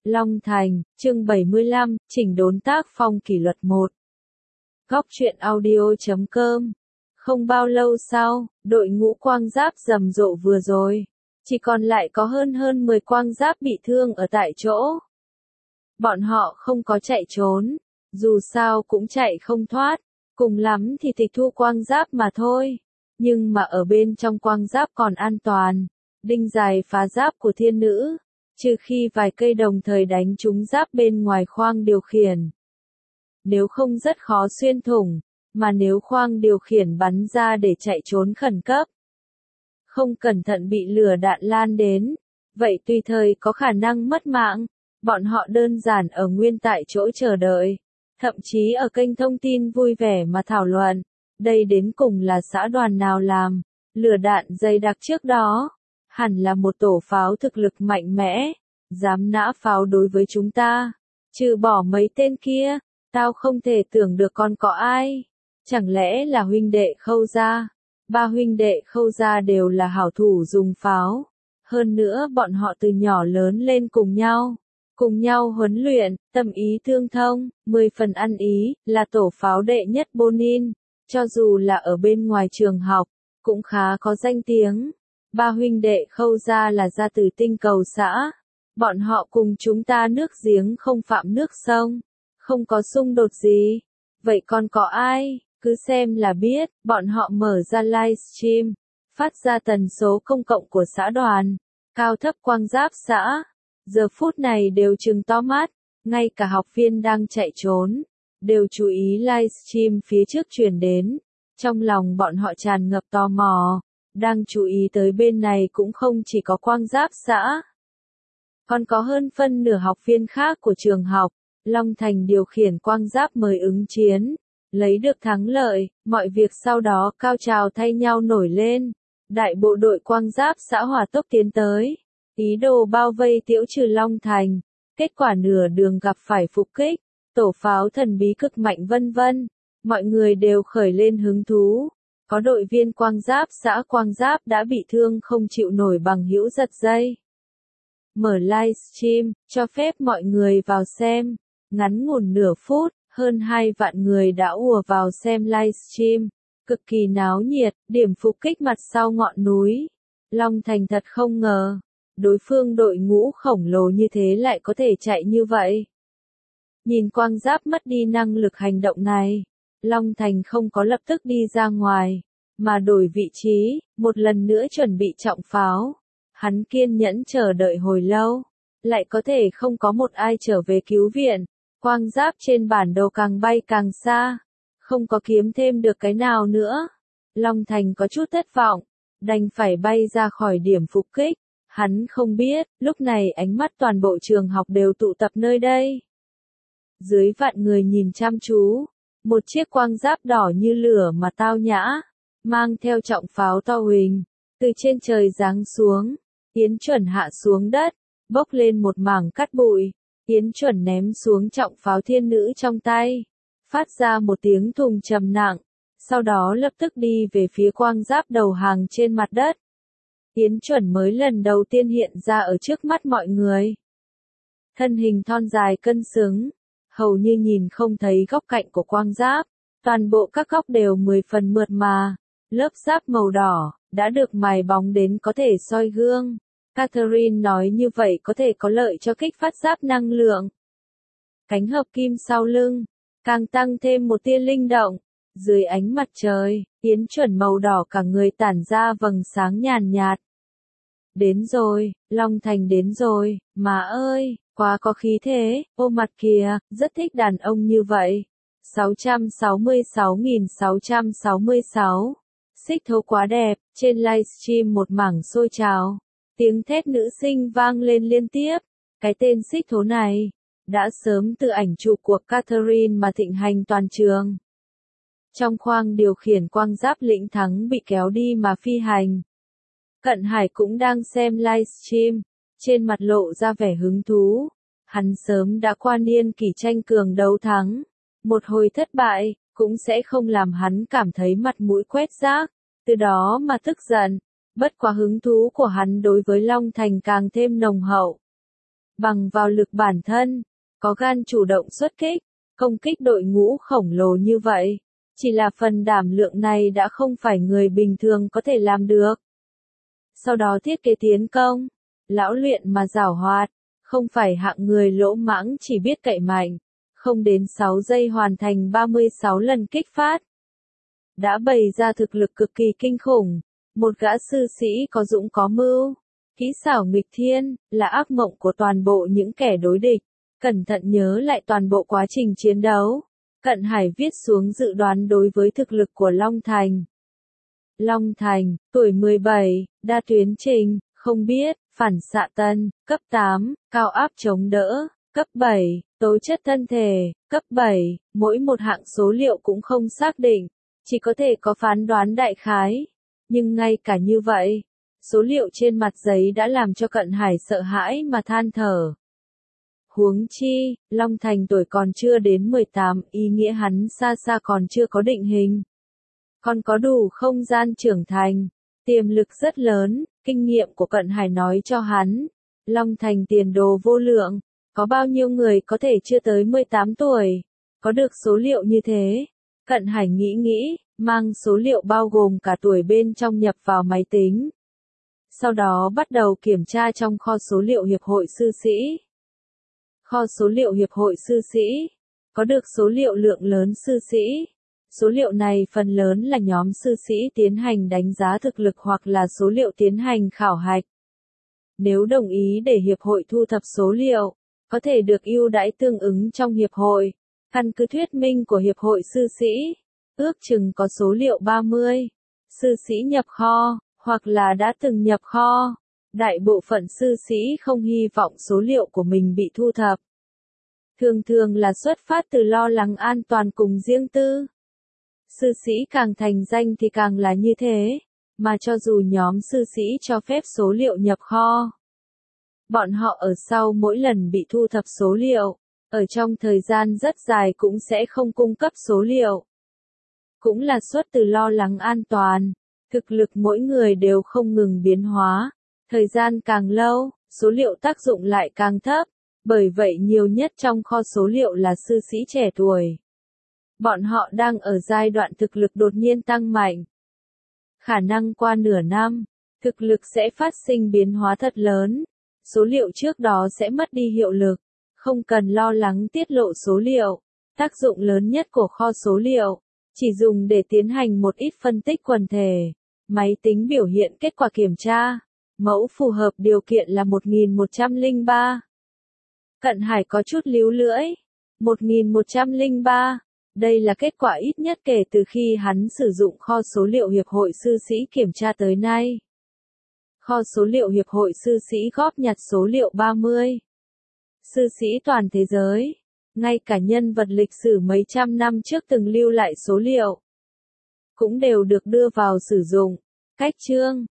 Long Thành, chương 75, chỉnh đốn tác phong kỷ luật 1. Góc truyện audio.com. Không bao lâu sau, đội ngũ quang giáp rầm rộ vừa rồi. Chỉ còn lại có hơn 10 quang giáp bị thương ở tại chỗ. Bọn họ không có chạy trốn, dù sao cũng chạy không thoát, cùng lắm thì tịch thu quang giáp mà thôi. Nhưng mà ở bên trong quang giáp còn an toàn, đinh dài phá giáp của thiên nữ, trừ khi vài cây đồng thời đánh trúng giáp bên ngoài khoang điều khiển. Nếu không rất khó xuyên thủng, mà nếu khoang điều khiển bắn ra để chạy trốn khẩn cấp, không cẩn thận bị lửa đạn lan đến, vậy tùy thời có khả năng mất mạng. Bọn họ đơn giản ở nguyên tại chỗ chờ đợi, thậm chí ở kênh thông tin vui vẻ mà thảo luận, đây đến cùng là xã đoàn nào làm, lửa đạn dày đặc trước đó, hẳn là một tổ pháo thực lực mạnh mẽ, dám nã pháo đối với chúng ta, trừ bỏ mấy tên kia, tao không thể tưởng được còn có ai, chẳng lẽ là huynh đệ Khâu gia, ba huynh đệ Khâu gia đều là hảo thủ dùng pháo, hơn nữa bọn họ từ nhỏ lớn lên cùng nhau huấn luyện, tâm ý tương thông, 10 phần ăn ý, là tổ pháo đệ nhất Bonin, cho dù là ở bên ngoài trường học, cũng khá có danh tiếng. Ba huynh đệ Khâu gia là gia từ tinh cầu xã, bọn họ cùng chúng ta nước giếng không phạm nước sông, không có xung đột gì. Vậy còn có ai, cứ xem là biết, bọn họ mở ra livestream, phát ra tần số công cộng của xã đoàn, cao thấp quang giáp xã. Giờ phút này đều trừng to mắt, ngay cả học viên đang chạy trốn, đều chú ý livestream phía trước truyền đến. Trong lòng bọn họ tràn ngập tò mò, đang chú ý tới bên này cũng không chỉ có quang giáp xã. Còn có hơn phân nửa học viên khác của trường học, Long Thành điều khiển quang giáp mời ứng chiến, lấy được thắng lợi, mọi việc sau đó cao trào thay nhau nổi lên. Đại bộ đội quang giáp xã hỏa tốc tiến tới, ý đồ bao vây tiễu trừ Long Thành, kết quả nửa đường gặp phải phục kích, tổ pháo thần bí cực mạnh vân vân, mọi người đều khởi lên hứng thú. Có đội viên quang giáp xã quang giáp đã bị thương không chịu nổi bằng hữu giật dây. Mở livestream, cho phép mọi người vào xem, ngắn ngủn nửa phút, hơn 2 vạn người đã ùa vào xem livestream, cực kỳ náo nhiệt, điểm phục kích mặt sau ngọn núi. Long Thành thật không ngờ, đối phương đội ngũ khổng lồ như thế lại có thể chạy như vậy. Nhìn quang giáp mất đi năng lực hành động này, Long Thành không có lập tức đi ra ngoài, mà đổi vị trí, một lần nữa chuẩn bị trọng pháo. Hắn kiên nhẫn chờ đợi hồi lâu, lại có thể không có một ai trở về cứu viện. Quang giáp trên bản đồ càng bay càng xa, không có kiếm thêm được cái nào nữa. Long Thành có chút thất vọng, đành phải bay ra khỏi điểm phục kích. Hắn không biết, lúc này ánh mắt toàn bộ trường học đều tụ tập nơi đây. Dưới vạn người nhìn chăm chú, một chiếc quang giáp đỏ như lửa mà tao nhã, mang theo trọng pháo to huỳnh, từ trên trời giáng xuống, Yến Chuẩn hạ xuống đất, bốc lên một mảng cát bụi, Yến Chuẩn ném xuống trọng pháo thiên nữ trong tay, phát ra một tiếng thùng trầm nặng, sau đó lập tức đi về phía quang giáp đầu hàng trên mặt đất. Yến Chuẩn mới lần đầu tiên hiện ra ở trước mắt mọi người. Thân hình thon dài cân xứng, hầu như nhìn không thấy góc cạnh của quang giáp, toàn bộ các góc đều 10 phần mượt mà, lớp giáp màu đỏ, đã được mài bóng đến có thể soi gương. Catherine nói như vậy có thể có lợi cho kích phát giáp năng lượng. Cánh hợp kim sau lưng, càng tăng thêm một tia linh động. Dưới ánh mặt trời, Yến Chuẩn màu đỏ cả người tản ra vầng sáng nhàn nhạt. Đến rồi, Long Thành đến rồi, má ơi, quá có khí thế, ô mặt kìa, rất thích đàn ông như vậy. 666.666. Xích thố quá đẹp, trên livestream một mảng sôi trào. Tiếng thét nữ sinh vang lên liên tiếp. Cái tên xích thố này, đã sớm từ ảnh chụp của Catherine mà thịnh hành toàn trường. Trong khoang điều khiển quang giáp lĩnh thắng bị kéo đi mà phi hành. Cận Hải cũng đang xem livestream, trên mặt lộ ra vẻ hứng thú. Hắn sớm đã qua niên kỷ tranh cường đấu thắng. Một hồi thất bại, cũng sẽ không làm hắn cảm thấy mặt mũi quét rác, từ đó mà tức giận. Bất quá hứng thú của hắn đối với Long Thành càng thêm nồng hậu. bằng vào lực bản thân, có gan chủ động xuất kích, công kích đội ngũ khổng lồ như vậy. Chỉ là phần đảm lượng này đã không phải người bình thường có thể làm được. Sau đó thiết kế tiến công, lão luyện mà giảo hoạt, không phải hạng người lỗ mãng chỉ biết cậy mạnh, không đến 6 giây hoàn thành 36 lần kích phát. Đã bày ra thực lực cực kỳ kinh khủng, một gã sư sĩ có dũng có mưu, kỹ xảo nghịch thiên, là ác mộng của toàn bộ những kẻ đối địch. Cẩn thận nhớ lại toàn bộ quá trình chiến đấu. Cận Hải viết xuống dự đoán đối với thực lực của Long Thành. Long Thành, tuổi 17, đa tuyến trình, không biết, phản xạ tân, cấp 8, cao áp chống đỡ, cấp 7, tố chất thân thể, cấp 7, mỗi một hạng số liệu cũng không xác định, chỉ có thể có phán đoán đại khái. Nhưng ngay cả như vậy, số liệu trên mặt giấy đã làm cho Cận Hải sợ hãi mà than thở. Huống chi, Long Thành tuổi còn chưa đến 18, ý nghĩa hắn xa xa còn chưa có định hình. Còn có đủ không gian trưởng thành, tiềm lực rất lớn, kinh nghiệm của Cận Hải nói cho hắn. Long Thành tiền đồ vô lượng, có bao nhiêu người có thể chưa tới 18 tuổi, có được số liệu như thế. Cận Hải nghĩ, mang số liệu bao gồm cả tuổi bên trong nhập vào máy tính. Sau đó bắt đầu kiểm tra trong kho số liệu Hiệp hội Sư sĩ. Kho số liệu Hiệp hội Sư sĩ, có được số liệu lượng lớn sư sĩ. Số liệu này phần lớn là nhóm sư sĩ tiến hành đánh giá thực lực hoặc là số liệu tiến hành khảo hạch. Nếu đồng ý để Hiệp hội thu thập số liệu, có thể được ưu đãi tương ứng trong Hiệp hội. Căn cứ thuyết minh của Hiệp hội Sư sĩ, ước chừng có số liệu 30. Sư sĩ nhập kho, hoặc là đã từng nhập kho. Đại bộ phận sư sĩ không hy vọng số liệu của mình bị thu thập. Thường là xuất phát từ lo lắng an toàn cùng riêng tư. Sư sĩ càng thành danh thì càng là như thế, mà cho dù nhóm sư sĩ cho phép số liệu nhập kho, bọn họ ở sau mỗi lần bị thu thập số liệu, ở trong thời gian rất dài cũng sẽ không cung cấp số liệu. Cũng là xuất từ lo lắng an toàn, thực lực mỗi người đều không ngừng biến hóa, thời gian càng lâu, số liệu tác dụng lại càng thấp, bởi vậy nhiều nhất trong kho số liệu là sư sĩ trẻ tuổi. Bọn họ đang ở giai đoạn thực lực đột nhiên tăng mạnh. Khả năng qua nửa năm, thực lực sẽ phát sinh biến hóa thật lớn, số liệu trước đó sẽ mất đi hiệu lực, không cần lo lắng tiết lộ số liệu. Tác dụng lớn nhất của kho số liệu, chỉ dùng để tiến hành một ít phân tích quần thể. Máy tính biểu hiện kết quả kiểm tra, mẫu phù hợp điều kiện là 1103. Cận Hải có chút líu lưỡi. 1103. Đây là kết quả ít nhất kể từ khi hắn sử dụng kho số liệu Hiệp hội Sư sĩ kiểm tra tới nay. Kho số liệu Hiệp hội Sư sĩ góp nhặt số liệu 30. Sư sĩ toàn thế giới, ngay cả nhân vật lịch sử mấy trăm năm trước từng lưu lại số liệu, cũng đều được đưa vào sử dụng. Cách chương